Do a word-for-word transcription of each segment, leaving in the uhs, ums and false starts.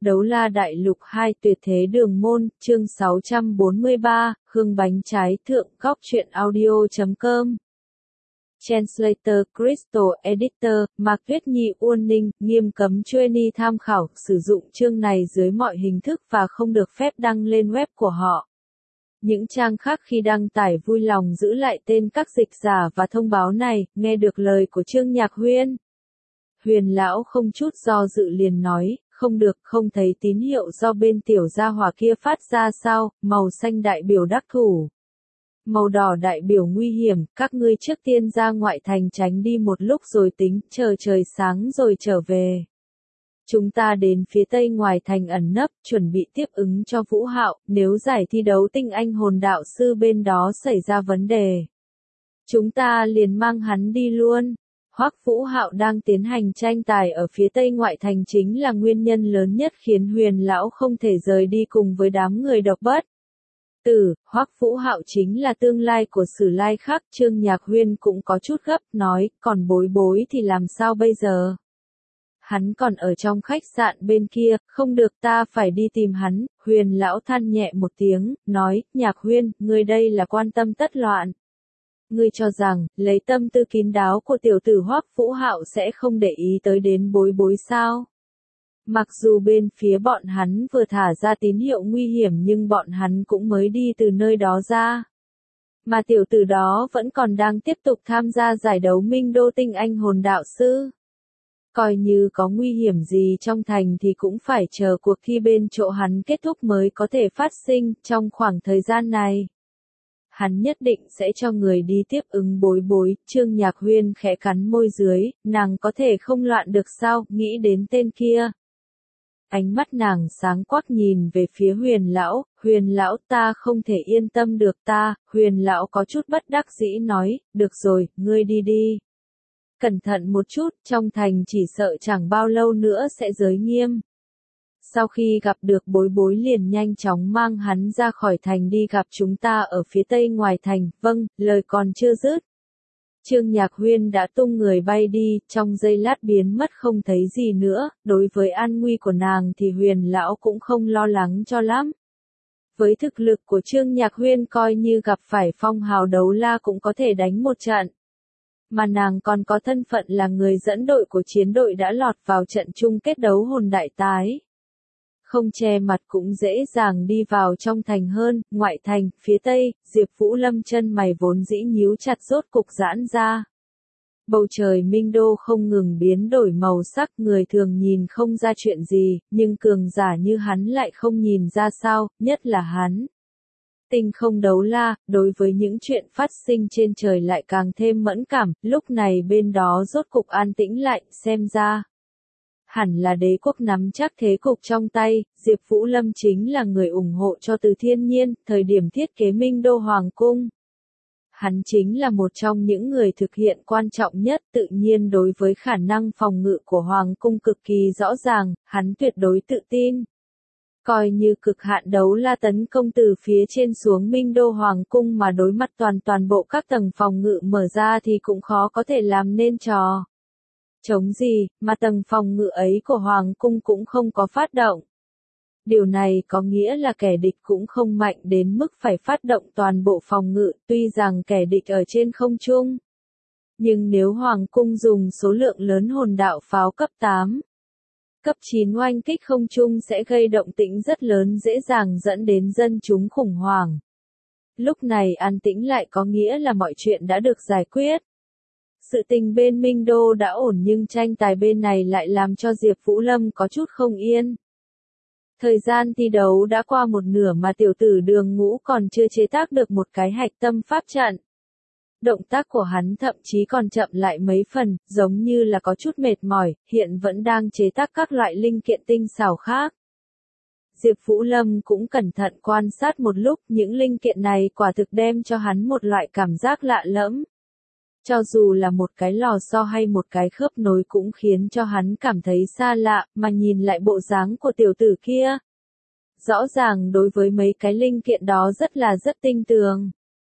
Đấu La Đại Lục hai Tuyệt Thế Đường Môn, chương sáu trăm bốn mươi ba, Hương Bánh Trái Thượng, Góc Truyện Audio chấm com. Translator Crystal Editor, Mạc Tuyết Nhi Uôn Ninh, nghiêm cấm trainee tham khảo, sử dụng chương này dưới mọi hình thức và không được phép đăng lên web của họ. Những trang khác khi đăng tải vui lòng giữ lại tên các dịch giả và thông báo này, nghe được lời của Trương Nhạc Huyên. Huyền lão không chút do dự liền nói, không được, không thấy tín hiệu do bên tiểu gia hỏa kia phát ra sao, màu xanh đại biểu đắc thủ. Màu đỏ đại biểu nguy hiểm, các ngươi trước tiên ra ngoại thành tránh đi một lúc rồi tính, chờ trời sáng rồi trở về. Chúng ta đến phía tây ngoài thành ẩn nấp, chuẩn bị tiếp ứng cho Vũ Hạo, nếu giải thi đấu tinh anh hồn đạo sư bên đó xảy ra vấn đề. Chúng ta liền mang hắn đi luôn. Hoắc Vũ Hạo đang tiến hành tranh tài ở phía tây ngoại thành chính là nguyên nhân lớn nhất khiến Huyền lão không thể rời đi cùng với đám người độc bất tử. Hoắc Vũ Hạo chính là tương lai của Sử Lai Khắc. Trương Nhạc Huyên cũng có chút gấp, nói, còn Bối Bối thì làm sao bây giờ? Hắn còn ở trong khách sạn bên kia, không được, ta phải đi tìm hắn. Huyền lão than nhẹ một tiếng, nói, Nhạc Huyên, ngươi đây là quan tâm tất loạn. Ngươi cho rằng, lấy tâm tư kín đáo của tiểu tử Hoắc Vũ Hạo sẽ không để ý tới đến Bối Bối sao? Mặc dù bên phía bọn hắn vừa thả ra tín hiệu nguy hiểm nhưng bọn hắn cũng mới đi từ nơi đó ra. Mà tiểu tử đó vẫn còn đang tiếp tục tham gia giải đấu Minh Đô Tinh Anh Hồn Đạo Sư. Coi như có nguy hiểm gì trong thành thì cũng phải chờ cuộc thi bên chỗ hắn kết thúc mới có thể phát sinh. Trong khoảng thời gian này, hắn nhất định sẽ cho người đi tiếp ứng Bối Bối. Trương Nhạc Huyên khẽ cắn môi dưới, nàng có thể không loạn được sao, nghĩ đến tên kia. Ánh mắt nàng sáng quắc nhìn về phía Huyền lão, Huyền lão ta không thể yên tâm được ta. Huyền lão có chút bất đắc dĩ nói, được rồi, ngươi đi đi. Cẩn thận một chút, trong thành chỉ sợ chẳng bao lâu nữa sẽ giới nghiêm. Sau khi gặp được Bối Bối liền nhanh chóng mang hắn ra khỏi thành đi gặp chúng ta ở phía tây ngoài thành. Vâng, lời còn chưa dứt. Trương Nhạc Huyên đã tung người bay đi, trong giây lát biến mất không thấy gì nữa. Đối với an nguy của nàng thì Huyền lão cũng không lo lắng cho lắm. Với thực lực của Trương Nhạc Huyên coi như gặp phải phong hào đấu la cũng có thể đánh một trận. Mà nàng còn có thân phận là người dẫn đội của chiến đội đã lọt vào trận chung kết đấu hồn đại tái. Không che mặt cũng dễ dàng đi vào trong thành hơn. Ngoại thành, phía tây, Diệp Vũ Lâm chân mày vốn dĩ nhíu chặt rốt cục giãn ra. Bầu trời Minh Đô không ngừng biến đổi màu sắc, người thường nhìn không ra chuyện gì, nhưng cường giả như hắn lại không nhìn ra sao, nhất là hắn. Tinh không đấu la, đối với những chuyện phát sinh trên trời lại càng thêm mẫn cảm. Lúc này bên đó rốt cục an tĩnh lại, xem ra hẳn là đế quốc nắm chắc thế cục trong tay. Diệp Vũ Lâm chính là người ủng hộ cho Từ Thiên Nhiên, thời điểm thiết kế Minh Đô Hoàng Cung. Hắn chính là một trong những người thực hiện quan trọng nhất, tự nhiên đối với khả năng phòng ngự của Hoàng Cung cực kỳ rõ ràng, hắn tuyệt đối tự tin. Coi như cực hạn đấu la tấn công từ phía trên xuống Minh Đô Hoàng Cung mà đối mặt toàn toàn bộ các tầng phòng ngự mở ra thì cũng khó có thể làm nên trò chống gì, mà tầng phòng ngự ấy của Hoàng Cung cũng không có phát động. Điều này có nghĩa là kẻ địch cũng không mạnh đến mức phải phát động toàn bộ phòng ngự, tuy rằng kẻ địch ở trên không trung. Nhưng nếu Hoàng Cung dùng số lượng lớn hồn đạo pháo cấp tám, cấp chín oanh kích không trung sẽ gây động tĩnh rất lớn, dễ dàng dẫn đến dân chúng khủng hoảng. Lúc này an tĩnh lại có nghĩa là mọi chuyện đã được giải quyết. Sự tình bên Minh Đô đã ổn nhưng tranh tài bên này lại làm cho Diệp Vũ Lâm có chút không yên. Thời gian thi đấu đã qua một nửa mà tiểu tử Đường Ngũ còn chưa chế tác được một cái hạch tâm pháp trận. Động tác của hắn thậm chí còn chậm lại mấy phần, giống như là có chút mệt mỏi, hiện vẫn đang chế tác các loại linh kiện tinh xảo khác. Diệp Vũ Lâm cũng cẩn thận quan sát một lúc, những linh kiện này quả thực đem cho hắn một loại cảm giác lạ lẫm. Cho dù là một cái lò xo hay một cái khớp nối cũng khiến cho hắn cảm thấy xa lạ, mà nhìn lại bộ dáng của tiểu tử kia. Rõ ràng đối với mấy cái linh kiện đó rất là rất tinh tường.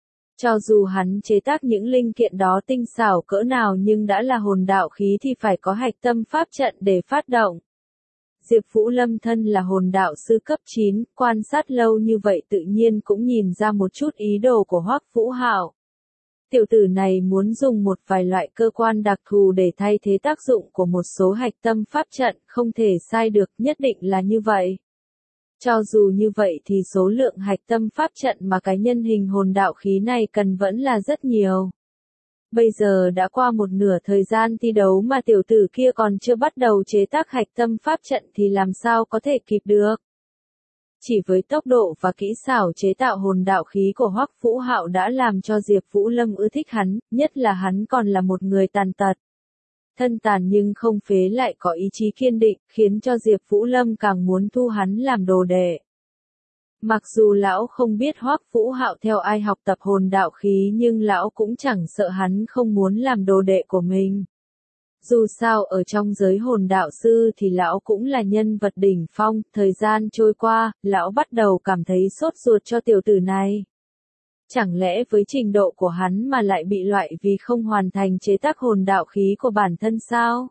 Cho dù hắn chế tác những linh kiện đó tinh xảo cỡ nào nhưng đã là hồn đạo khí thì phải có hạch tâm pháp trận để phát động. Diệp Vũ Lâm thân là hồn đạo sư cấp chín, quan sát lâu như vậy tự nhiên cũng nhìn ra một chút ý đồ của Hoắc Vũ Hạo. Tiểu tử này muốn dùng một vài loại cơ quan đặc thù để thay thế tác dụng của một số hạch tâm pháp trận, không thể sai được, nhất định là như vậy. Cho dù như vậy thì số lượng hạch tâm pháp trận mà cái nhân hình hồn đạo khí này cần vẫn là rất nhiều. Bây giờ đã qua một nửa thời gian thi đấu mà tiểu tử kia còn chưa bắt đầu chế tác hạch tâm pháp trận thì làm sao có thể kịp được. Chỉ với tốc độ và kỹ xảo chế tạo hồn đạo khí của Hoắc Vũ Hạo đã làm cho Diệp Vũ Lâm ưa thích hắn, nhất là hắn còn là một người tàn tật. Thân tàn nhưng không phế lại có ý chí kiên định, khiến cho Diệp Vũ Lâm càng muốn thu hắn làm đồ đệ. Mặc dù lão không biết Hoắc Vũ Hạo theo ai học tập hồn đạo khí nhưng lão cũng chẳng sợ hắn không muốn làm đồ đệ của mình. Dù sao ở trong giới hồn đạo sư thì lão cũng là nhân vật đỉnh phong, thời gian trôi qua, lão bắt đầu cảm thấy sốt ruột cho tiểu tử này. Chẳng lẽ với trình độ của hắn mà lại bị loại vì không hoàn thành chế tác hồn đạo khí của bản thân sao?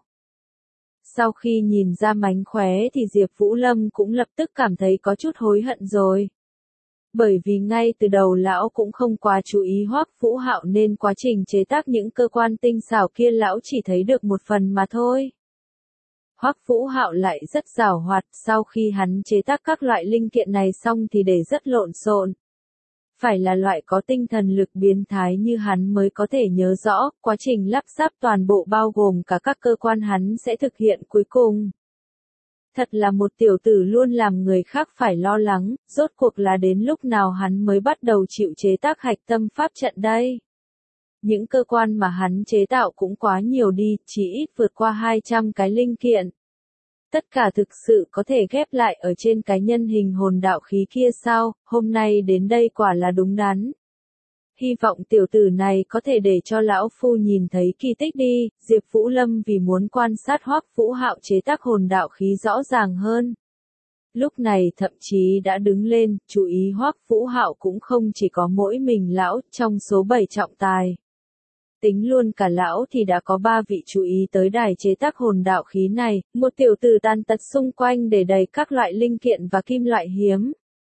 Sau khi nhìn ra mánh khóe thì Diệp Vũ Lâm cũng lập tức cảm thấy có chút hối hận rồi. Bởi vì ngay từ đầu lão cũng không quá chú ý Hoắc Vũ Hạo nên quá trình chế tác những cơ quan tinh xảo kia lão chỉ thấy được một phần mà thôi. Hoắc Vũ Hạo lại rất giàu hoạt, sau khi hắn chế tác các loại linh kiện này xong thì để rất lộn xộn. Phải là loại có tinh thần lực biến thái như hắn mới có thể nhớ rõ, quá trình lắp ráp toàn bộ bao gồm cả các cơ quan hắn sẽ thực hiện cuối cùng. Thật là một tiểu tử luôn làm người khác phải lo lắng, rốt cuộc là đến lúc nào hắn mới bắt đầu chịu chế tác hạch tâm pháp trận đây. Những cơ quan mà hắn chế tạo cũng quá nhiều đi, chỉ ít vượt qua hai trăm cái linh kiện. Tất cả thực sự có thể ghép lại ở trên cái nhân hình hồn đạo khí kia sao, hôm nay đến đây quả là đúng đắn. Hy vọng tiểu tử này có thể để cho lão phu nhìn thấy kỳ tích đi, Diệp Vũ Lâm vì muốn quan sát Hoắc Vũ Hạo chế tác hồn đạo khí rõ ràng hơn. Lúc này thậm chí đã đứng lên, chú ý Hoắc Vũ Hạo cũng không chỉ có mỗi mình lão, trong số bảy trọng tài. Tính luôn cả lão thì đã có ba vị chú ý tới đài chế tác hồn đạo khí này, một tiểu tử tàn tật xung quanh để đầy các loại linh kiện và kim loại hiếm.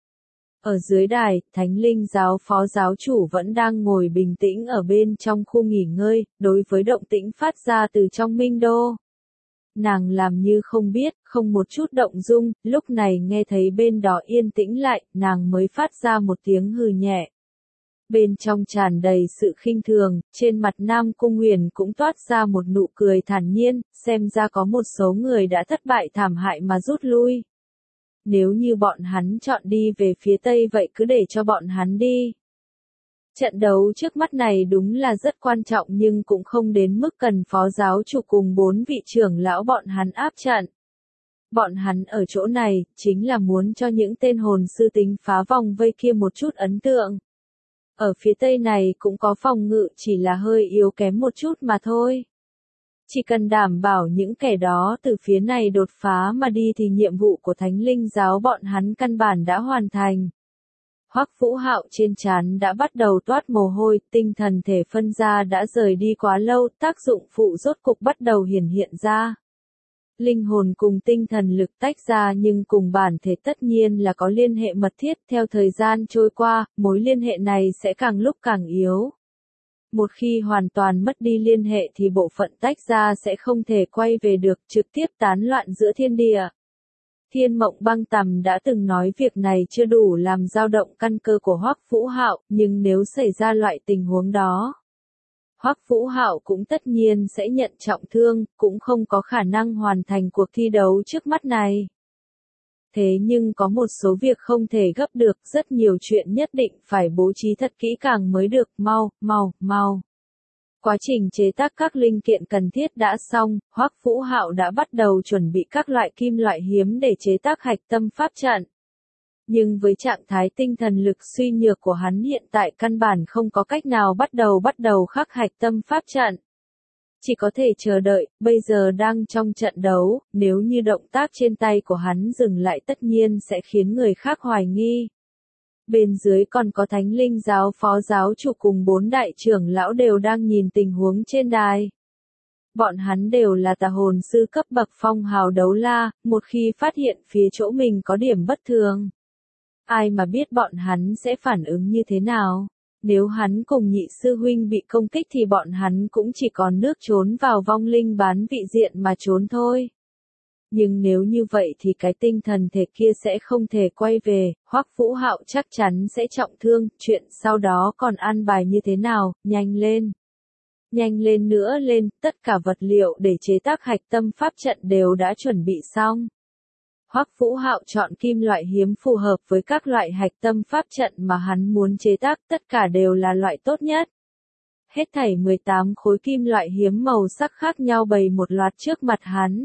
Ở dưới đài, Thánh Linh giáo phó giáo chủ vẫn đang ngồi bình tĩnh ở bên trong khu nghỉ ngơi, đối với động tĩnh phát ra từ trong Minh Đô. Nàng làm như không biết, không một chút động dung, lúc này nghe thấy bên đó yên tĩnh lại, nàng mới phát ra một tiếng hừ nhẹ. Bên trong tràn đầy sự khinh thường, trên mặt Nam Cung Huyền cũng toát ra một nụ cười thản nhiên, xem ra có một số người đã thất bại thảm hại mà rút lui. Nếu như bọn hắn chọn đi về phía Tây vậy cứ để cho bọn hắn đi. Trận đấu trước mắt này đúng là rất quan trọng nhưng cũng không đến mức cần phó giáo chủ cùng bốn vị trưởng lão bọn hắn áp trận. Bọn hắn ở chỗ này, chính là muốn cho những tên hồn sư tính phá vòng vây kia một chút ấn tượng. Ở phía Tây này cũng có phòng ngự chỉ là hơi yếu kém một chút mà thôi. Chỉ cần đảm bảo những kẻ đó từ phía này đột phá mà đi thì nhiệm vụ của Thánh Linh giáo bọn hắn căn bản đã hoàn thành. Hoắc Vũ Hạo trên trán đã bắt đầu toát mồ hôi, tinh thần thể phân ra đã rời đi quá lâu, tác dụng phụ rốt cục bắt đầu hiển hiện ra. Linh hồn cùng tinh thần lực tách ra nhưng cùng bản thể tất nhiên là có liên hệ mật thiết, theo thời gian trôi qua, mối liên hệ này sẽ càng lúc càng yếu. Một khi hoàn toàn mất đi liên hệ thì bộ phận tách ra sẽ không thể quay về được, trực tiếp tán loạn giữa thiên địa. Thiên Mộng Băng Tầm đã từng nói việc này chưa đủ làm dao động căn cơ của Hoắc Vũ Hạo, nhưng nếu xảy ra loại tình huống đó, Hoắc Vũ Hạo cũng tất nhiên sẽ nhận trọng thương, cũng không có khả năng hoàn thành cuộc thi đấu trước mắt này. Thế nhưng có một số việc không thể gấp được, rất nhiều chuyện nhất định phải bố trí thật kỹ càng mới được, mau, mau, mau. Quá trình chế tác các linh kiện cần thiết đã xong, Hoắc Vũ Hạo đã bắt đầu chuẩn bị các loại kim loại hiếm để chế tác hạch tâm pháp trận. Nhưng với trạng thái tinh thần lực suy nhược của hắn hiện tại căn bản không có cách nào bắt đầu bắt đầu khắc hạch tâm pháp trận. Chỉ có thể chờ đợi, bây giờ đang trong trận đấu, nếu như động tác trên tay của hắn dừng lại tất nhiên sẽ khiến người khác hoài nghi. Bên dưới còn có Thánh Linh giáo phó giáo chủ cùng bốn đại trưởng lão đều đang nhìn tình huống trên đài. Bọn hắn đều là tà hồn sư cấp bậc phong hào đấu la, một khi phát hiện phía chỗ mình có điểm bất thường. Ai mà biết bọn hắn sẽ phản ứng như thế nào? Nếu hắn cùng nhị sư huynh bị công kích thì bọn hắn cũng chỉ còn nước trốn vào vong linh bán vị diện mà trốn thôi. Nhưng nếu như vậy thì cái tinh thần thể kia sẽ không thể quay về, Hoắc Vũ Hạo chắc chắn sẽ trọng thương, chuyện sau đó còn an bài như thế nào, nhanh lên. Nhanh lên nữa lên, tất cả vật liệu để chế tác hạch tâm pháp trận đều đã chuẩn bị xong. Hoắc Vũ Hạo chọn kim loại hiếm phù hợp với các loại hạch tâm pháp trận mà hắn muốn chế tác, tất cả đều là loại tốt nhất. Hết thảy mười tám khối kim loại hiếm màu sắc khác nhau bày một loạt trước mặt hắn.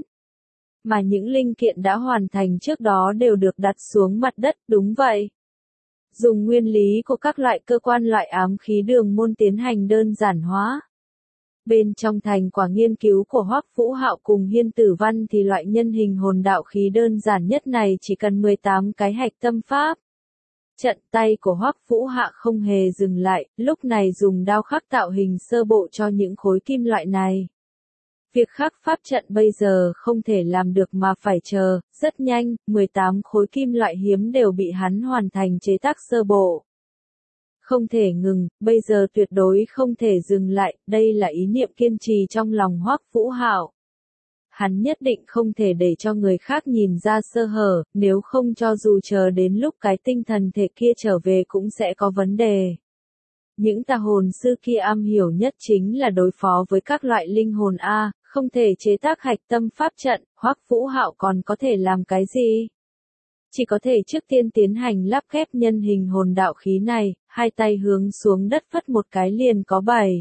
Mà những linh kiện đã hoàn thành trước đó đều được đặt xuống mặt đất, đúng vậy. Dùng nguyên lý của các loại cơ quan loại ám khí đường môn tiến hành đơn giản hóa. Bên trong thành quả nghiên cứu của Hoắc Vũ Hạo cùng Hiên Tử Văn thì loại nhân hình hồn đạo khí đơn giản nhất này chỉ cần mười tám cái hạch tâm pháp. Trận tay của Hoắc Vũ Hạo không hề dừng lại, lúc này dùng đao khắc tạo hình sơ bộ cho những khối kim loại này. Việc khắc pháp trận bây giờ không thể làm được mà phải chờ, rất nhanh, mười tám khối kim loại hiếm đều bị hắn hoàn thành chế tác sơ bộ. Không thể ngừng, bây giờ tuyệt đối không thể dừng lại, đây là ý niệm kiên trì trong lòng Hoắc Vũ Hạo. Hắn nhất định không thể để cho người khác nhìn ra sơ hở, nếu không cho dù chờ đến lúc cái tinh thần thể kia trở về cũng sẽ có vấn đề. Những tà hồn sư kia am hiểu nhất chính là đối phó với các loại linh hồn A, không thể chế tác hạch tâm pháp trận, Hoắc Vũ Hạo còn có thể làm cái gì? Chỉ có thể trước tiên tiến hành lắp ghép nhân hình hồn đạo khí này, hai tay hướng xuống đất phất một cái liền có bảy.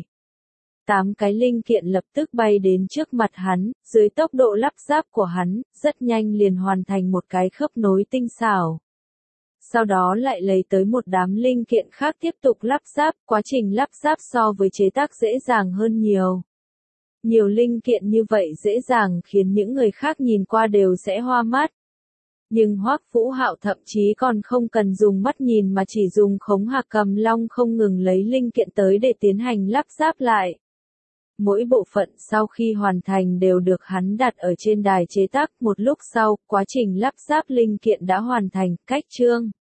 Tám cái linh kiện lập tức bay đến trước mặt hắn, dưới tốc độ lắp ráp của hắn, rất nhanh liền hoàn thành một cái khớp nối tinh xảo. Sau đó lại lấy tới một đám linh kiện khác tiếp tục lắp ráp, quá trình lắp ráp so với chế tác dễ dàng hơn nhiều. Nhiều linh kiện như vậy dễ dàng khiến những người khác nhìn qua đều sẽ hoa mắt. Nhưng Hoắc Vũ Hạo thậm chí còn không cần dùng mắt nhìn mà chỉ dùng khống hạc cầm long không ngừng lấy linh kiện tới để tiến hành lắp ráp lại. Mỗi bộ phận sau khi hoàn thành đều được hắn đặt ở trên đài chế tác, một lúc sau, quá trình lắp ráp linh kiện đã hoàn thành, cách chương.